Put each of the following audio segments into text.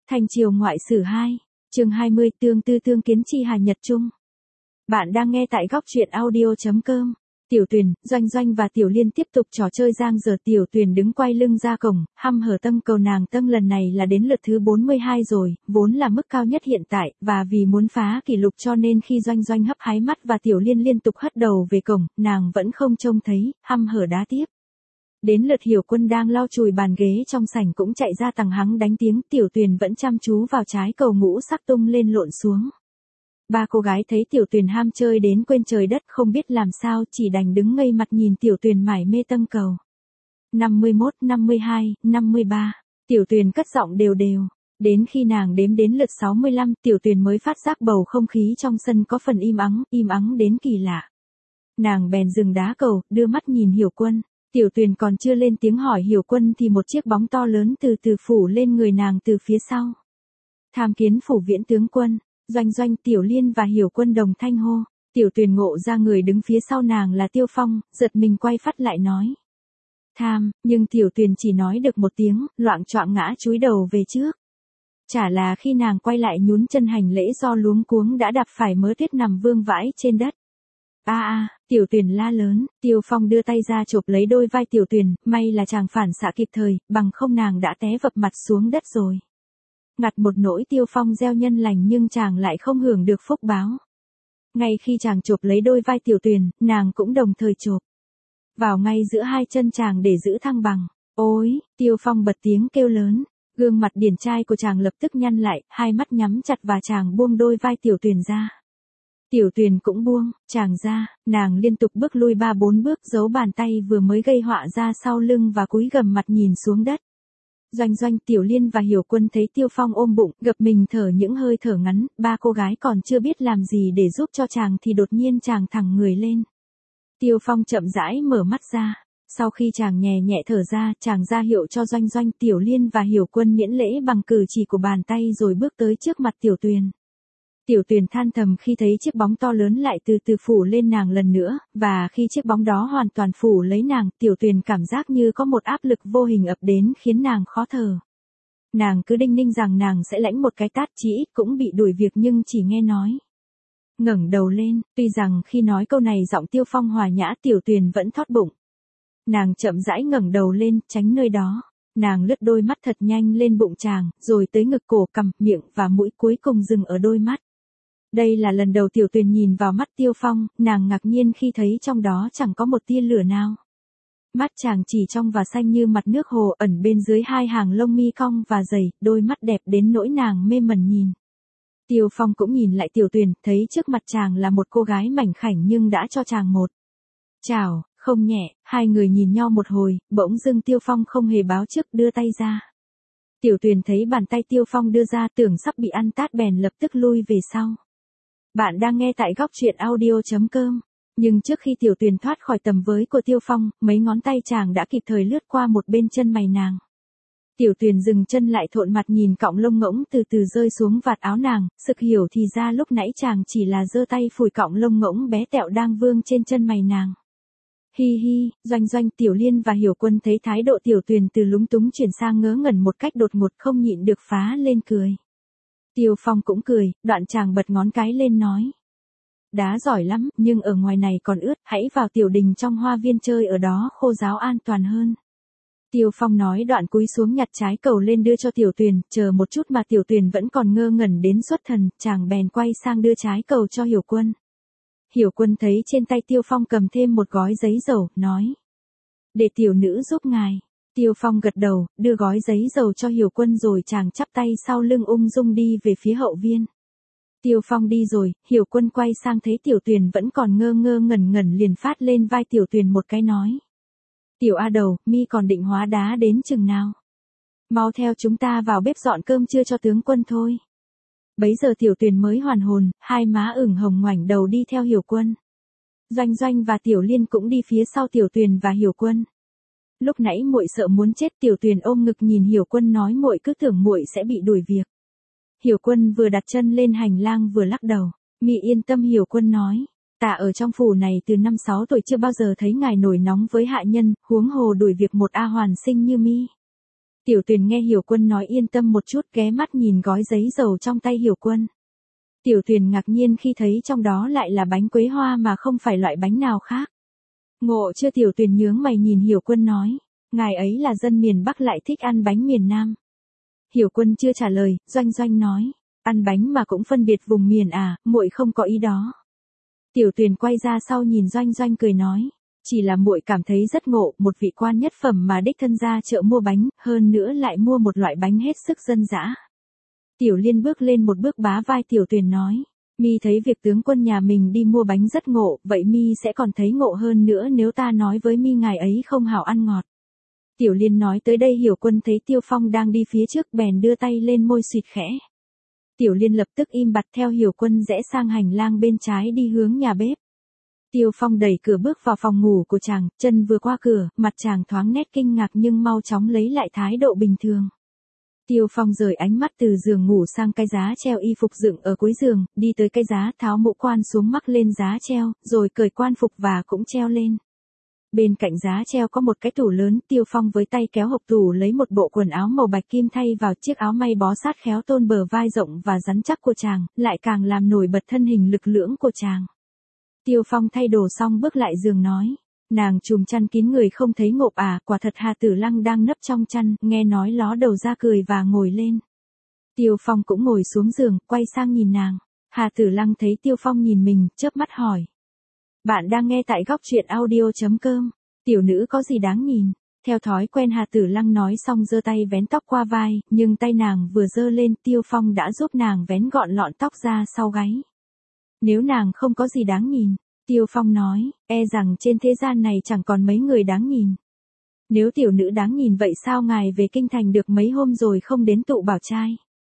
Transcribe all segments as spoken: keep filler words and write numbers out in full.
Thanh Triều Ngoại Sử hai, chương hai mươi Tương tư tương kiến chi hà nhật trung. Bạn đang nghe tại góc truyện audio.com. Tiểu Tuyền, Doanh Doanh và Tiểu Liên tiếp tục trò chơi giang giờ. Tiểu Tuyền đứng quay lưng ra cổng, hăm hở tâm cầu nàng tâm lần này là đến lượt thứ bốn mươi hai rồi, vốn là mức cao nhất hiện tại, và vì muốn phá kỷ lục cho nên khi Doanh Doanh hấp hái mắt và Tiểu Liên liên tục hất đầu về cổng, nàng vẫn không trông thấy, hăm hở đá tiếp. Đến lượt Hiểu Quân đang lau chùi bàn ghế trong sảnh cũng chạy ra tằng hắng đánh tiếng. Tiểu Tuyền vẫn chăm chú vào trái cầu ngũ sắc tung lên lộn xuống. Ba cô gái thấy Tiểu Tuyền ham chơi đến quên trời đất không biết làm sao, chỉ đành đứng ngây mặt nhìn Tiểu Tuyền mải mê tâm cầu. năm mươi mốt, năm mươi hai, năm mươi ba, Tiểu Tuyền cất giọng đều đều. Đến khi nàng đếm đến lượt sáu mươi lăm, Tiểu Tuyền mới phát giác bầu không khí trong sân có phần im ắng, im ắng đến kỳ lạ. Nàng bèn dừng đá cầu, đưa mắt nhìn Hiểu Quân. Tiểu Tuyền còn chưa lên tiếng hỏi Hiểu Quân thì một chiếc bóng to lớn từ từ phủ lên người nàng từ phía sau. Tham kiến phủ viễn tướng quân. Doanh Doanh, Tiểu Liên và Hiểu Quân đồng thanh hô. Tiểu Tuyền ngộ ra người đứng phía sau nàng là Tiêu Phong, giật mình quay phát lại nói. Tham, nhưng Tiểu Tuyền chỉ nói được một tiếng, loạng choạng ngã chúi đầu về trước. Chả là khi nàng quay lại nhún chân hành lễ do luống cuống đã đạp phải mớ tuyết nằm vương vãi trên đất. A a, Tiểu Tuyền la lớn. Tiêu Phong đưa tay ra chộp lấy đôi vai Tiểu Tuyền, may là chàng phản xạ kịp thời, bằng không nàng đã té vập mặt xuống đất rồi. Ngặt một nỗi Tiêu Phong gieo nhân lành nhưng chàng lại không hưởng được phúc báo. Ngay khi chàng chộp lấy đôi vai Tiểu Tuyền, nàng cũng đồng thời chộp vào ngay giữa hai chân chàng để giữ thăng bằng. Ôi, Tiêu Phong bật tiếng kêu lớn, gương mặt điển trai của chàng lập tức nhăn lại, hai mắt nhắm chặt và chàng buông đôi vai Tiểu Tuyền ra. Tiểu Tuyền cũng buông, chàng ra, nàng liên tục bước lui ba bốn bước giấu bàn tay vừa mới gây họa ra sau lưng và cúi gằm mặt nhìn xuống đất. Doanh Doanh, Tiểu Liên và Hiểu Quân thấy Tiêu Phong ôm bụng, gập mình thở những hơi thở ngắn, ba cô gái còn chưa biết làm gì để giúp cho chàng thì đột nhiên chàng thẳng người lên. Tiêu Phong chậm rãi mở mắt ra, sau khi chàng nhẹ nhẹ thở ra, chàng ra hiệu cho Doanh Doanh, Tiểu Liên và Hiểu Quân miễn lễ bằng cử chỉ của bàn tay rồi bước tới trước mặt Tiểu Tuyền. Tiểu Tuyền than thầm khi thấy chiếc bóng to lớn lại từ từ phủ lên nàng lần nữa, và khi chiếc bóng đó hoàn toàn phủ lấy nàng, Tiểu Tuyền cảm giác như có một áp lực vô hình ập đến khiến nàng khó thở. Nàng cứ đinh ninh rằng nàng sẽ lãnh một cái tát, chỉ ít cũng bị đuổi việc nhưng chỉ nghe nói. Ngẩng đầu lên, tuy rằng khi nói câu này giọng Tiêu Phong hòa nhã, Tiểu Tuyền vẫn thót bụng. Nàng chậm rãi ngẩng đầu lên, tránh nơi đó. Nàng lướt đôi mắt thật nhanh lên bụng chàng, rồi tới ngực, cổ, cằm, miệng và mũi, cuối cùng dừng ở đôi mắt. Đây là lần đầu Tiểu Tuyền nhìn vào mắt Tiêu Phong, nàng ngạc nhiên khi thấy trong đó chẳng có một tia lửa nào. Mắt chàng chỉ trong và xanh như mặt nước hồ, ẩn bên dưới hai hàng lông mi cong và dày, đôi mắt đẹp đến nỗi nàng mê mẩn nhìn. Tiêu Phong cũng nhìn lại Tiểu Tuyền, thấy trước mặt chàng là một cô gái mảnh khảnh nhưng đã cho chàng một chào không nhẹ. Hai người nhìn nhau một hồi, bỗng dưng Tiêu Phong không hề báo trước đưa tay ra. Tiểu Tuyền thấy bàn tay Tiêu Phong đưa ra tưởng sắp bị ăn tát bèn lập tức lui về sau. Bạn đang nghe tại góc truyện audio.com. Nhưng trước khi Tiểu Tuyền thoát khỏi tầm với của Tiêu Phong, mấy ngón tay chàng đã kịp thời lướt qua một bên chân mày nàng. Tiểu Tuyền dừng chân lại, thộn mặt nhìn cọng lông ngỗng từ từ rơi xuống vạt áo nàng, sực hiểu thì ra lúc nãy chàng chỉ là giơ tay phủi cọng lông ngỗng bé tẹo đang vương trên chân mày nàng. Hi hi. Doanh Doanh, Tiểu Liên và Hiểu Quân thấy thái độ Tiểu Tuyền từ lúng túng chuyển sang ngớ ngẩn một cách đột ngột không nhịn được phá lên cười. Tiêu Phong cũng cười, đoạn chàng bật ngón cái lên nói. Đá giỏi lắm, nhưng ở ngoài này còn ướt, hãy vào tiểu đình trong hoa viên chơi ở đó khô ráo an toàn hơn. Tiêu Phong nói đoạn cúi xuống nhặt trái cầu lên đưa cho Tiểu Tuyền, chờ một chút mà Tiểu Tuyền vẫn còn ngơ ngẩn đến xuất thần, chàng bèn quay sang đưa trái cầu cho Hiểu Quân. Hiểu Quân thấy trên tay Tiêu Phong cầm thêm một gói giấy dầu, nói. Để tiểu nữ giúp ngài. Tiêu Phong gật đầu, đưa gói giấy dầu cho Hiểu Quân rồi chàng chắp tay sau lưng ung dung đi về phía hậu viên. Tiêu Phong đi rồi, Hiểu Quân quay sang thấy Tiểu Tuyền vẫn còn ngơ ngơ ngẩn ngẩn liền phát lên vai Tiểu Tuyền một cái nói. Tiểu A Đầu, mi còn định hóa đá đến chừng nào? Mau theo chúng ta vào bếp dọn cơm trưa cho tướng quân thôi. Bấy giờ Tiểu Tuyền mới hoàn hồn, hai má ửng hồng ngoảnh đầu đi theo Hiểu Quân. Doanh Doanh và Tiểu Liên cũng đi phía sau Tiểu Tuyền và Hiểu Quân. Lúc nãy muội sợ muốn chết, Tiểu Tuyền ôm ngực nhìn Hiểu Quân nói muội cứ tưởng muội sẽ bị đuổi việc. Hiểu Quân vừa đặt chân lên hành lang vừa lắc đầu. Mi yên tâm, Hiểu Quân nói. Ta ở trong phủ này từ năm sáu tuổi chưa bao giờ thấy ngài nổi nóng với hạ nhân, huống hồ đuổi việc một A hoàn sinh như mi. Tiểu Tuyền nghe Hiểu Quân nói yên tâm một chút, ghé mắt nhìn gói giấy dầu trong tay Hiểu Quân. Tiểu Tuyền ngạc nhiên khi thấy trong đó lại là bánh quế hoa mà không phải loại bánh nào khác. Ngộ chưa? Tiểu Tuyền nhướng mày nhìn Hiểu Quân nói, ngài ấy là dân miền Bắc lại thích ăn bánh miền Nam. Hiểu Quân chưa trả lời, Doanh Doanh nói, ăn bánh mà cũng phân biệt vùng miền à, muội không có ý đó. Tiểu Tuyền quay ra sau nhìn Doanh Doanh cười nói, chỉ là muội cảm thấy rất ngộ, một vị quan nhất phẩm mà đích thân ra chợ mua bánh, hơn nữa lại mua một loại bánh hết sức dân dã. Tiểu Liên bước lên một bước bá vai Tiểu Tuyền nói, mi thấy việc tướng quân nhà mình đi mua bánh rất ngộ, vậy mi sẽ còn thấy ngộ hơn nữa nếu ta nói với mi ngài ấy không hảo ăn ngọt. Tiểu Liên nói tới đây Hiểu Quân thấy Tiêu Phong đang đi phía trước bèn đưa tay lên môi suýt khẽ. Tiểu Liên lập tức im bặt theo Hiểu Quân rẽ sang hành lang bên trái đi hướng nhà bếp. Tiêu Phong đẩy cửa bước vào phòng ngủ của chàng, chân vừa qua cửa, mặt chàng thoáng nét kinh ngạc nhưng mau chóng lấy lại thái độ bình thường. Tiêu Phong rời ánh mắt từ giường ngủ sang cái giá treo y phục dựng ở cuối giường, đi tới cái giá tháo mũ quan xuống mắc lên giá treo, rồi cởi quan phục và cũng treo lên. Bên cạnh giá treo có một cái tủ lớn, Tiêu Phong với tay kéo hộc tủ lấy một bộ quần áo màu bạch kim thay vào chiếc áo may bó sát khéo tôn bờ vai rộng và rắn chắc của chàng, lại càng làm nổi bật thân hình lực lưỡng của chàng. Tiêu Phong thay đồ xong bước lại giường nói, nàng trùm chăn kín người không thấy ngộp à, quả thật Hà Tử Lăng đang nấp trong chăn, nghe nói ló đầu ra cười và ngồi lên. Tiêu Phong cũng ngồi xuống giường, quay sang nhìn nàng. Hà Tử Lăng thấy Tiêu Phong nhìn mình, chớp mắt hỏi. Bạn đang nghe tại góc truyện audio chấm com, tiểu nữ có gì đáng nhìn? Theo thói quen Hà Tử Lăng nói xong giơ tay vén tóc qua vai, nhưng tay nàng vừa giơ lên Tiêu Phong đã giúp nàng vén gọn lọn tóc ra sau gáy. Nếu nàng không có gì đáng nhìn, Tiêu Phong nói, e rằng trên thế gian này chẳng còn mấy người đáng nhìn. Nếu tiểu nữ đáng nhìn vậy sao ngài về kinh thành được mấy hôm rồi không đến tụ bảo trai?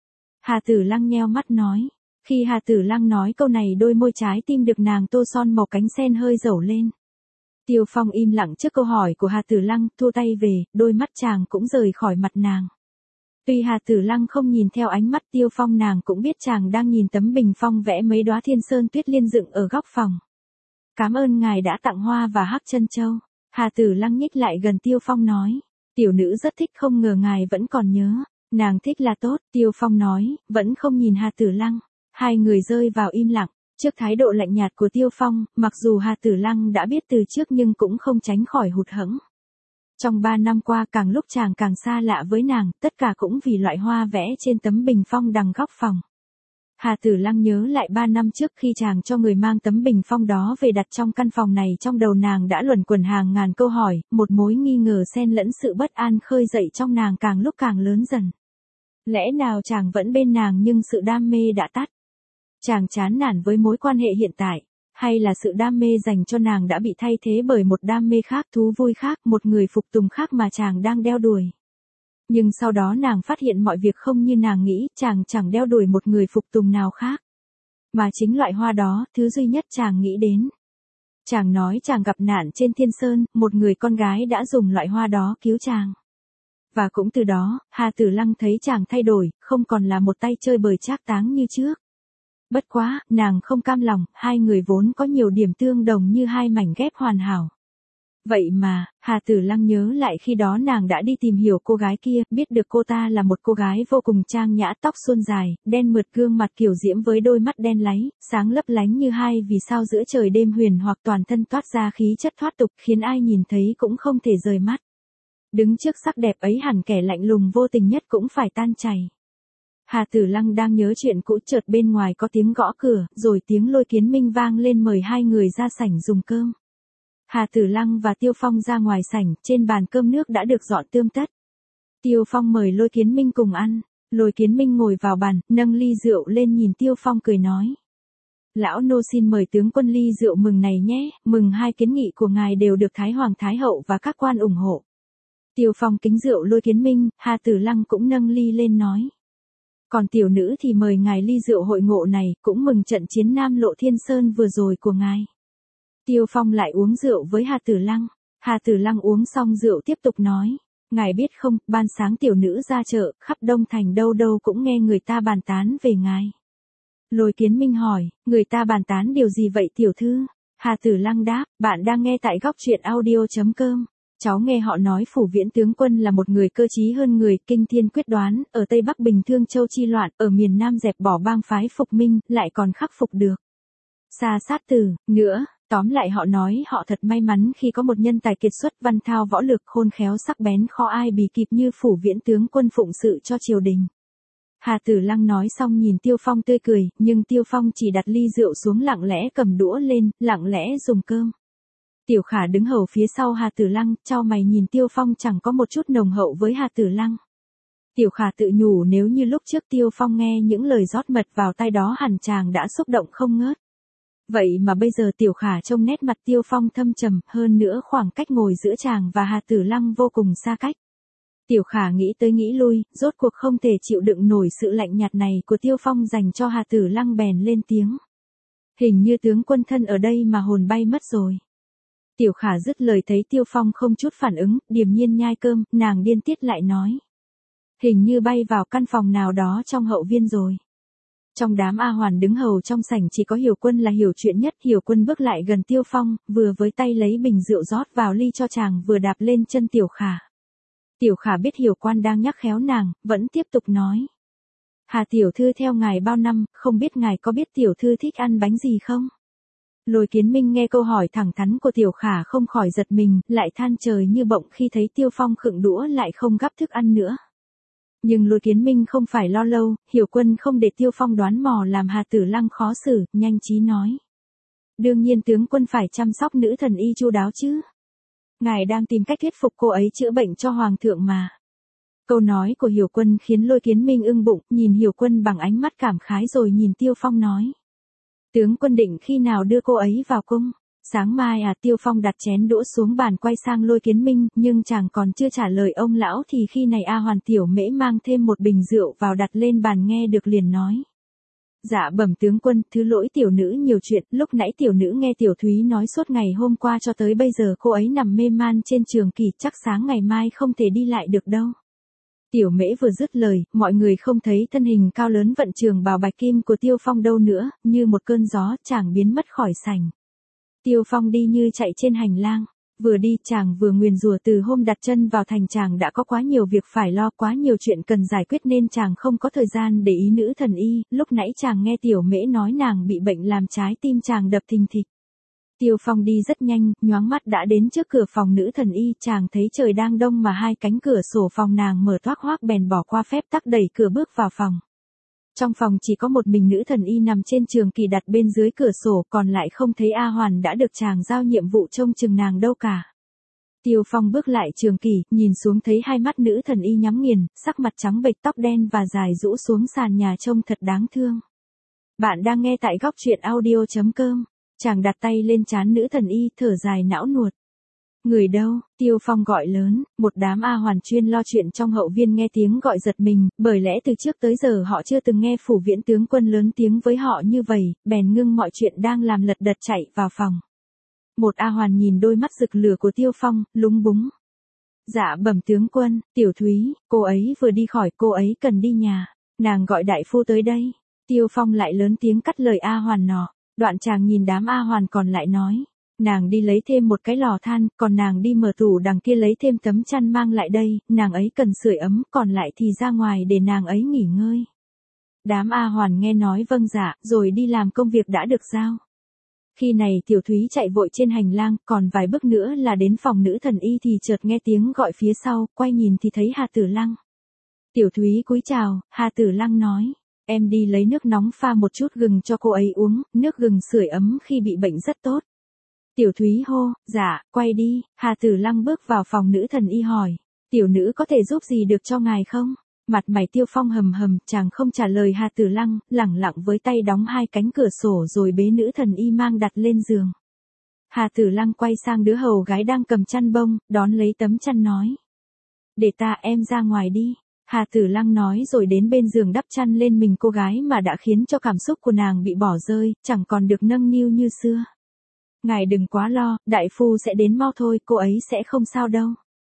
Hà Tử Lăng nheo mắt nói. Khi Hà Tử Lăng nói câu này đôi môi trái tim được nàng tô son màu cánh sen hơi dẩu lên. Tiêu Phong im lặng trước câu hỏi của Hà Tử Lăng, thua tay về, đôi mắt chàng cũng rời khỏi mặt nàng. Tuy Hà Tử Lăng không nhìn theo ánh mắt Tiêu Phong nàng cũng biết chàng đang nhìn tấm bình phong vẽ mấy đóa thiên sơn tuyết liên dựng ở góc phòng. Cảm ơn ngài đã tặng hoa và hắc chân châu. Hà Tử Lăng nhích lại gần Tiêu Phong nói. Tiểu nữ rất thích, không ngờ ngài vẫn còn nhớ. Nàng thích là tốt, Tiêu Phong nói, vẫn không nhìn Hà Tử Lăng. Hai người rơi vào im lặng. Trước thái độ lạnh nhạt của Tiêu Phong, mặc dù Hà Tử Lăng đã biết từ trước nhưng cũng không tránh khỏi hụt hẫng. Trong ba năm qua càng lúc chàng càng xa lạ với nàng, tất cả cũng vì loại hoa vẽ trên tấm bình phong đằng góc phòng. Hà Tử Lăng nhớ lại ba năm trước khi chàng cho người mang tấm bình phong đó về đặt trong căn phòng này, trong đầu nàng đã luẩn quẩn hàng ngàn câu hỏi, một mối nghi ngờ xen lẫn sự bất an khơi dậy trong nàng càng lúc càng lớn dần. Lẽ nào chàng vẫn bên nàng nhưng sự đam mê đã tắt? Chàng chán nản với mối quan hệ hiện tại, hay là sự đam mê dành cho nàng đã bị thay thế bởi một đam mê khác, thú vui khác, một người phục tùng khác mà chàng đang đeo đuổi? Nhưng sau đó nàng phát hiện mọi việc không như nàng nghĩ, chàng chẳng đeo đuổi một người phục tùng nào khác. Mà chính loại hoa đó, thứ duy nhất chàng nghĩ đến. Chàng nói chàng gặp nạn trên Thiên Sơn, một người con gái đã dùng loại hoa đó cứu chàng. Và cũng từ đó, Hà Tử Lăng thấy chàng thay đổi, không còn là một tay chơi bời trác táng như trước. Bất quá, nàng không cam lòng, hai người vốn có nhiều điểm tương đồng như hai mảnh ghép hoàn hảo. Vậy mà, Hà Tử Lăng nhớ lại khi đó nàng đã đi tìm hiểu cô gái kia, biết được cô ta là một cô gái vô cùng trang nhã, tóc suôn dài, đen mượt, gương mặt kiểu diễm với đôi mắt đen láy, sáng lấp lánh như hai vì sao giữa trời đêm huyền hoặc, toàn thân toát ra khí chất thoát tục khiến ai nhìn thấy cũng không thể rời mắt. Đứng trước sắc đẹp ấy hẳn kẻ lạnh lùng vô tình nhất cũng phải tan chảy. Hà Tử Lăng đang nhớ chuyện cũ, chợt bên ngoài có tiếng gõ cửa, rồi tiếng Lôi Kiến Minh vang lên mời hai người ra sảnh dùng cơm. Hà Tử Lăng và Tiêu Phong ra ngoài sảnh, trên bàn cơm nước đã được dọn tươm tất. Tiêu Phong mời Lôi Kiến Minh cùng ăn, Lôi Kiến Minh ngồi vào bàn, nâng ly rượu lên nhìn Tiêu Phong cười nói. Lão nô xin mời tướng quân ly rượu mừng này nhé, mừng hai kiến nghị của ngài đều được Thái Hoàng Thái Hậu và các quan ủng hộ. Tiêu Phong kính rượu Lôi Kiến Minh, Hà Tử Lăng cũng nâng ly lên nói. Còn tiểu nữ thì mời ngài ly rượu hội ngộ này, cũng mừng trận chiến Nam Lộ Thiên Sơn vừa rồi của ngài. Tiêu Phong lại uống rượu với Hà Tử Lăng. Hà Tử Lăng uống xong rượu tiếp tục nói. Ngài biết không, ban sáng tiểu nữ ra chợ, khắp Đông Thành đâu đâu cũng nghe người ta bàn tán về ngài. Lôi Kiến Minh hỏi, người ta bàn tán điều gì vậy tiểu thư? Hà Tử Lăng đáp, bạn đang nghe tại góc truyện audio chấm com. Cháu nghe họ nói Phủ Viễn tướng quân là một người cơ trí hơn người, kinh thiên quyết đoán, ở Tây Bắc bình Thương Châu chi loạn, ở miền Nam dẹp bỏ bang phái phục minh, lại còn khắc phục được Sa Sát Tử, nữa, tóm lại họ nói họ thật may mắn khi có một nhân tài kiệt xuất, văn thao võ lược, khôn khéo sắc bén, khó ai bì kịp như Phủ Viễn tướng quân phụng sự cho triều đình. Hà Tử Lăng nói xong nhìn Tiêu Phong tươi cười, nhưng Tiêu Phong chỉ đặt ly rượu xuống, lặng lẽ cầm đũa lên, lặng lẽ dùng cơm. Tiểu Khả đứng hầu phía sau Hà Tử Lăng, chau mày nhìn Tiêu Phong chẳng có một chút nồng hậu với Hà Tử Lăng. Tiểu Khả tự nhủ nếu như lúc trước Tiêu Phong nghe những lời rót mật vào tai đó hẳn chàng đã xúc động không ngớt. Vậy mà bây giờ Tiểu Khả trông nét mặt Tiêu Phong thâm trầm, hơn nữa khoảng cách ngồi giữa chàng và Hà Tử Lăng vô cùng xa cách. Tiểu Khả nghĩ tới nghĩ lui, rốt cuộc không thể chịu đựng nổi sự lạnh nhạt này của Tiêu Phong dành cho Hà Tử Lăng, bèn lên tiếng. Hình như tướng quân thân ở đây mà hồn bay mất rồi. Tiểu Khả dứt lời thấy Tiêu Phong không chút phản ứng, điềm nhiên nhai cơm, nàng điên tiết lại nói. Hình như bay vào căn phòng nào đó trong hậu viên rồi. Trong đám A Hoàn đứng hầu trong sảnh chỉ có Hiểu Quân là hiểu chuyện nhất. Hiểu Quân bước lại gần Tiêu Phong, vừa với tay lấy bình rượu rót vào ly cho chàng, vừa đạp lên chân Tiểu Khả. Tiểu Khả biết Hiểu Quan đang nhắc khéo nàng, vẫn tiếp tục nói. Hà tiểu thư theo ngài bao năm, không biết ngài có biết tiểu thư thích ăn bánh gì không? Lôi Kiến Minh nghe câu hỏi thẳng thắn của Tiểu Khả không khỏi giật mình, lại than trời như bỗng khi thấy Tiêu Phong khựng đũa lại không gắp thức ăn nữa. Nhưng Lôi Kiến Minh không phải lo lâu, Hiểu Quân không để Tiêu Phong đoán mò làm Hà Tử Lăng khó xử, nhanh trí nói. Đương nhiên tướng quân phải chăm sóc nữ thần y chu đáo chứ. Ngài đang tìm cách thuyết phục cô ấy chữa bệnh cho Hoàng thượng mà. Câu nói của Hiểu Quân khiến Lôi Kiến Minh ưng bụng, nhìn Hiểu Quân bằng ánh mắt cảm khái rồi nhìn Tiêu Phong nói. Tướng quân định khi nào đưa cô ấy vào cung? Sáng mai à? Tiêu Phong đặt chén đũa xuống bàn quay sang Lôi Kiến Minh, nhưng chàng còn chưa trả lời ông lão thì khi này A Hoàn tiểu mễ mang thêm một bình rượu vào đặt lên bàn nghe được liền nói. Dạ bẩm tướng quân, thứ lỗi tiểu nữ nhiều chuyện, lúc nãy tiểu nữ nghe Tiểu Thúy nói suốt ngày hôm qua cho tới bây giờ cô ấy nằm mê man trên trường kỳ, chắc sáng ngày mai không thể đi lại được đâu. Tiểu mễ vừa dứt lời, mọi người không thấy thân hình cao lớn vận trường bào bạch kim của Tiêu Phong đâu nữa, như một cơn gió chàng biến mất khỏi sảnh. Tiêu Phong đi như chạy trên hành lang, vừa đi chàng vừa nguyền rủa, từ hôm đặt chân vào thành chàng đã có quá nhiều việc phải lo, quá nhiều chuyện cần giải quyết nên chàng không có thời gian để ý nữ thần y. Lúc nãy chàng nghe Tiểu Mễ nói nàng bị bệnh làm trái tim chàng đập thình thịch. Tiêu Phong đi rất nhanh, nhoáng mắt đã đến trước cửa phòng nữ thần y, chàng thấy trời đang đông mà hai cánh cửa sổ phòng nàng mở toác hoác, bèn bỏ qua phép tắc đẩy cửa bước vào phòng. Trong phòng chỉ có một mình nữ thần y nằm trên trường kỳ đặt bên dưới cửa sổ, còn lại không thấy A Hoàn đã được chàng giao nhiệm vụ trông chừng nàng đâu cả. Tiêu Phong bước lại trường kỳ, nhìn xuống thấy hai mắt nữ thần y nhắm nghiền, sắc mặt trắng bệch, tóc đen và dài rũ xuống sàn nhà trông thật đáng thương. Bạn đang nghe tại góc truyện audio chấm com. Chàng đặt tay lên trán nữ thần y, thở dài não nuột. Người đâu? Tiêu Phong gọi lớn, một đám A Hoàn chuyên lo chuyện trong hậu viên nghe tiếng gọi giật mình, bởi lẽ từ trước tới giờ họ chưa từng nghe Phủ Viễn tướng quân lớn tiếng với họ như vậy, bèn ngưng mọi chuyện đang làm lật đật chạy vào phòng. Một A Hoàn nhìn đôi mắt rực lửa của Tiêu Phong, lúng búng. Dạ bẩm tướng quân, Tiểu Thúy, cô ấy vừa đi khỏi, cô ấy cần đi nhà, nàng gọi đại phu tới đây. Tiêu Phong lại lớn tiếng cắt lời A Hoàn nọ. Đoạn chàng nhìn đám A Hoàn còn lại nói, nàng đi lấy thêm một cái lò than, còn nàng đi mở tủ đằng kia lấy thêm tấm chăn mang lại đây, nàng ấy cần sưởi ấm, còn lại thì ra ngoài để nàng ấy nghỉ ngơi. Đám A Hoàn nghe nói vâng dạ, rồi đi làm công việc đã được giao. Khi này Tiểu Thúy chạy vội trên hành lang, còn vài bước nữa là đến phòng nữ thần y thì chợt nghe tiếng gọi phía sau, quay nhìn thì thấy Hà Tử Lăng. Tiểu Thúy cúi chào, Hà Tử Lăng nói. Em đi lấy nước nóng pha một chút gừng cho cô ấy uống, nước gừng sưởi ấm khi bị bệnh rất tốt. Tiểu Thúy hô, dạ, quay đi. Hà Tử Lăng bước vào phòng nữ thần y hỏi, tiểu nữ có thể giúp gì được cho ngài không? Mặt mày Tiêu Phong hầm hầm, chàng không trả lời Hà Tử Lăng, lẳng lặng với tay đóng hai cánh cửa sổ rồi bế nữ thần y mang đặt lên giường. Hà Tử Lăng quay sang đứa hầu gái đang cầm chăn bông, đón lấy tấm chăn nói. Để ta em ra ngoài đi. Hà Tử Lăng nói rồi đến bên giường đắp chăn lên mình cô gái mà đã khiến cho cảm xúc của nàng bị bỏ rơi, chẳng còn được nâng niu như xưa. Ngài đừng quá lo, đại phu sẽ đến mau thôi, cô ấy sẽ không sao đâu.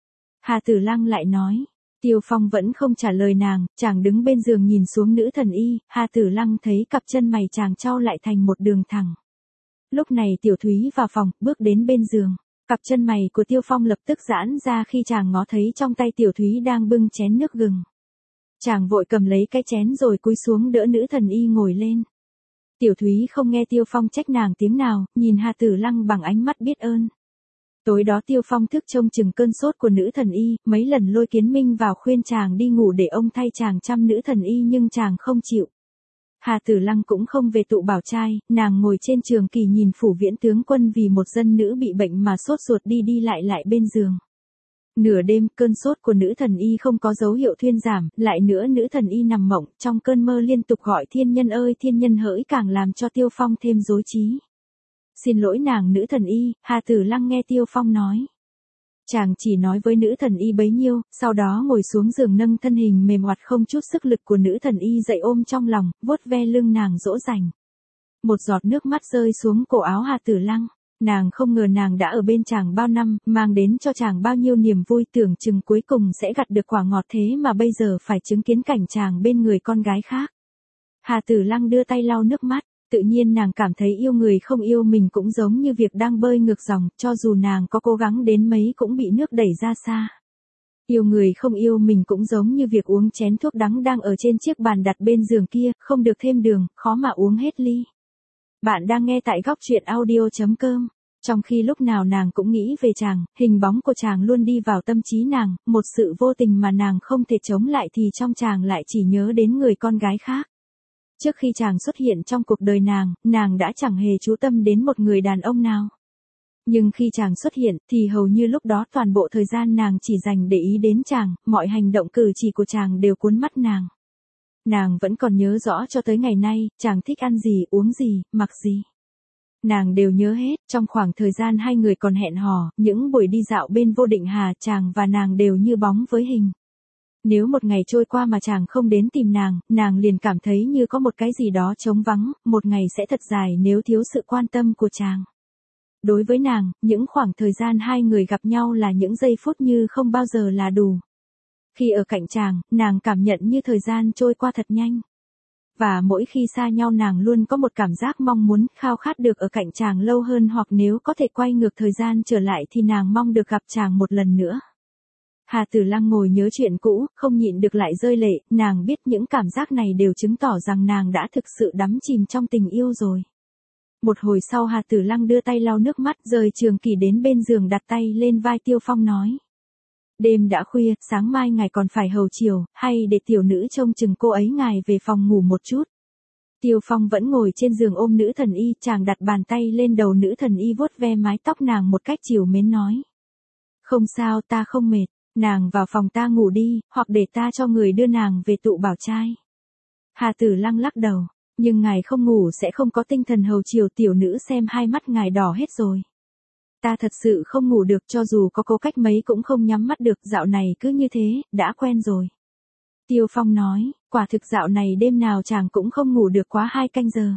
Hà Tử Lăng lại nói. Tiêu Phong vẫn không trả lời nàng, chàng đứng bên giường nhìn xuống nữ thần y, Hà Tử Lăng thấy cặp chân mày chàng chau lại thành một đường thẳng. Lúc này Tiểu Thúy vào phòng, bước đến bên giường. Cặp chân mày của Tiêu Phong lập tức giãn ra khi chàng ngó thấy trong tay Tiểu Thúy đang bưng chén nước gừng. Chàng vội cầm lấy cái chén rồi cúi xuống đỡ nữ thần y ngồi lên. Tiểu Thúy không nghe Tiêu Phong trách nàng tiếng nào, nhìn Hà Tử Lăng bằng ánh mắt biết ơn. Tối đó Tiêu Phong thức trông chừng cơn sốt của nữ thần y, mấy lần lôi Kiến Minh vào khuyên chàng đi ngủ để ông thay chàng chăm nữ thần y nhưng chàng không chịu. Hà Tử Lăng cũng không về tụ bảo trai, nàng ngồi trên trường kỳ nhìn Phủ Viễn tướng quân vì một dân nữ bị bệnh mà sốt ruột đi đi lại lại bên giường. Nửa đêm, cơn sốt của nữ thần y không có dấu hiệu thuyên giảm, lại nữa nữ thần y nằm mộng, trong cơn mơ liên tục gọi thiên nhân ơi thiên nhân hỡi càng làm cho Tiêu Phong thêm rối trí. Xin lỗi nàng nữ thần y, Hà Tử Lăng nghe Tiêu Phong nói. Chàng chỉ nói với nữ thần y bấy nhiêu, sau đó ngồi xuống giường nâng thân hình mềm oặt không chút sức lực của nữ thần y dậy ôm trong lòng, vuốt ve lưng nàng dỗ dành. Một giọt nước mắt rơi xuống cổ áo Hà Tử Lăng. Nàng không ngờ nàng đã ở bên chàng bao năm, mang đến cho chàng bao nhiêu niềm vui, tưởng chừng cuối cùng sẽ gặt được quả ngọt thế mà bây giờ phải chứng kiến cảnh chàng bên người con gái khác. Hà Tử Lăng đưa tay lau nước mắt, tự nhiên nàng cảm thấy yêu người không yêu mình cũng giống như việc đang bơi ngược dòng, cho dù nàng có cố gắng đến mấy cũng bị nước đẩy ra xa. Yêu người không yêu mình cũng giống như việc uống chén thuốc đắng đang ở trên chiếc bàn đặt bên giường kia, không được thêm đường, khó mà uống hết ly. Bạn đang nghe tại góc truyện audio chấm com. Trong khi lúc nào nàng cũng nghĩ về chàng, hình bóng của chàng luôn đi vào tâm trí nàng, một sự vô tình mà nàng không thể chống lại thì trong chàng lại chỉ nhớ đến người con gái khác. Trước khi chàng xuất hiện trong cuộc đời nàng, nàng đã chẳng hề chú tâm đến một người đàn ông nào. Nhưng khi chàng xuất hiện, thì hầu như lúc đó toàn bộ thời gian nàng chỉ dành để ý đến chàng, mọi hành động cử chỉ của chàng đều cuốn mắt nàng. Nàng vẫn còn nhớ rõ cho tới ngày nay, chàng thích ăn gì, uống gì, mặc gì. Nàng đều nhớ hết, trong khoảng thời gian hai người còn hẹn hò, những buổi đi dạo bên Vô Định Hà, chàng và nàng đều như bóng với hình. Nếu một ngày trôi qua mà chàng không đến tìm nàng, nàng liền cảm thấy như có một cái gì đó trống vắng, một ngày sẽ thật dài nếu thiếu sự quan tâm của chàng. Đối với nàng, những khoảng thời gian hai người gặp nhau là những giây phút như không bao giờ là đủ. Khi ở cạnh chàng, nàng cảm nhận như thời gian trôi qua thật nhanh. Và mỗi khi xa nhau nàng luôn có một cảm giác mong muốn, khao khát được ở cạnh chàng lâu hơn, hoặc nếu có thể quay ngược thời gian trở lại thì nàng mong được gặp chàng một lần nữa. Hà Tử Lăng ngồi nhớ chuyện cũ, không nhịn được lại rơi lệ, nàng biết những cảm giác này đều chứng tỏ rằng nàng đã thực sự đắm chìm trong tình yêu rồi. Một hồi sau Hà Tử Lăng đưa tay lau nước mắt, rời trường kỳ đến bên giường đặt tay lên vai Tiêu Phong nói. Đêm đã khuya, sáng mai ngài còn phải hầu chiều, hay để tiểu nữ trông chừng cô ấy ngài về phòng ngủ một chút. Tiêu Phong vẫn ngồi trên giường ôm nữ thần y, chàng đặt bàn tay lên đầu nữ thần y vuốt ve mái tóc nàng một cách trìu mến nói. Không sao, ta không mệt, nàng vào phòng ta ngủ đi, hoặc để ta cho người đưa nàng về tụ bảo trai. Hà Tử Lăng lắc đầu, nhưng ngài không ngủ sẽ không có tinh thần hầu chiều, tiểu nữ xem hai mắt ngài đỏ hết rồi. Ta thật sự không ngủ được, cho dù có cố cách mấy cũng không nhắm mắt được, dạo này cứ như thế, đã quen rồi. Tiêu Phong nói, quả thực dạo này đêm nào chàng cũng không ngủ được quá hai canh giờ.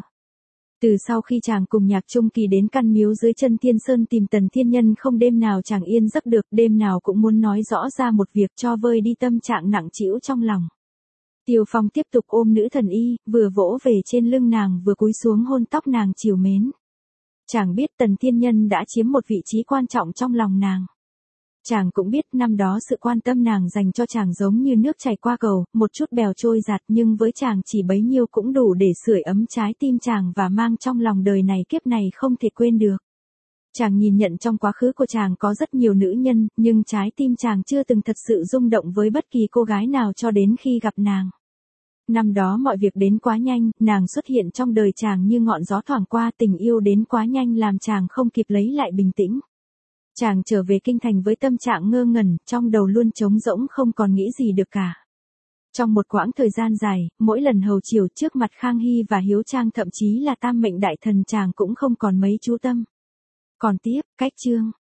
Từ sau khi chàng cùng Nhạc Trung Kỳ đến căn miếu dưới chân Thiên Sơn tìm Tần Thiên Nhân, không đêm nào chàng yên giấc được, đêm nào cũng muốn nói rõ ra một việc cho vơi đi tâm trạng nặng trĩu trong lòng. Tiêu Phong tiếp tục ôm nữ thần y, vừa vỗ về trên lưng nàng vừa cúi xuống hôn tóc nàng trìu mến. Chàng biết Tần Thiên Nhân đã chiếm một vị trí quan trọng trong lòng nàng. Chàng cũng biết năm đó sự quan tâm nàng dành cho chàng giống như nước chảy qua cầu, một chút bèo trôi giạt, nhưng với chàng chỉ bấy nhiêu cũng đủ để sưởi ấm trái tim chàng và mang trong lòng đời này kiếp này không thể quên được. Chàng nhìn nhận trong quá khứ của chàng có rất nhiều nữ nhân, nhưng trái tim chàng chưa từng thật sự rung động với bất kỳ cô gái nào cho đến khi gặp nàng. Năm đó mọi việc đến quá nhanh, nàng xuất hiện trong đời chàng như ngọn gió thoảng qua, tình yêu đến quá nhanh làm chàng không kịp lấy lại bình tĩnh. Chàng trở về kinh thành với tâm trạng ngơ ngẩn, trong đầu luôn trống rỗng không còn nghĩ gì được cả. Trong một quãng thời gian dài, mỗi lần hầu chiều trước mặt Khang Hy và Hiếu Trang, thậm chí là Tam Mệnh Đại Thần, chàng cũng không còn mấy chú tâm. Còn tiếp, cách chương.